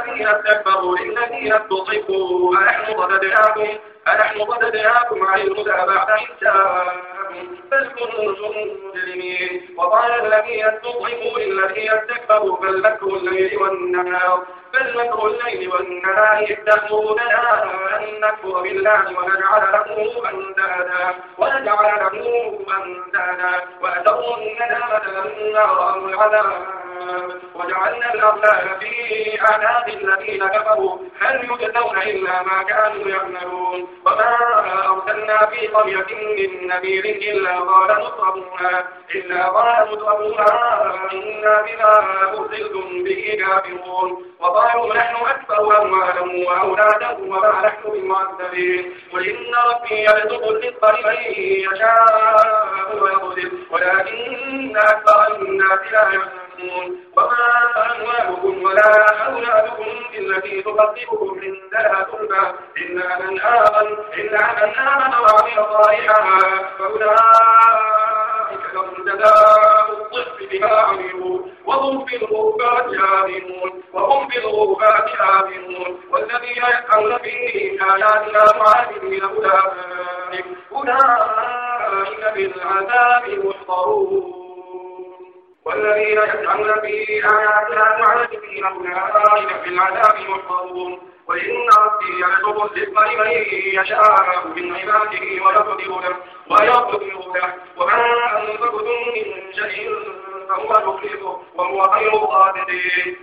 الذين استكبروا للذين استضعفوا أنحن صددناكم عن الهدى بعد إذ جاءكم بل كنتم مجرمين. وقال الذين استضعفوا للذين استكبروا بل مكر الليل والنهار إذ تأمروننا أن نكفر بالله ونجعل له أندادا وأسروا الندامة لما رأوا العذاب وجعلنا الأغلال في أعناق الذين كفروا هل يجزون إلا ما كانوا يعملون. وما أرسلنا في قرية من نذير إلا قال مترفوها إنا بما أرسلتم به كافرون. وقالوا نحن أكثر أموالا وأولادا وما نحن بمعذبين. قل إن ربي يبسط الرزق لمن يشاء ويقدر ولكن أكثر الناس لا يعلمون. وما أموالكم ولا أولادكم بالتي تقدمكم عندنا زلفى إلا من آمن وعمل صالحا فأولئك لهم جزاء الضعف بما عملوا وهم في الغرفات آمنون. والذين يسعون في آياتنا معاذبين أولئك بالعذاب محضرون. والذين يسعون في آياتنا معاذبين أولئك بالعذاب محضرون. وإن ربي يبسط الرزق لمن يشاء من عباده ويقدر له وما أنفقتم من شيء فهو يخلفه وهو خير الرازقين.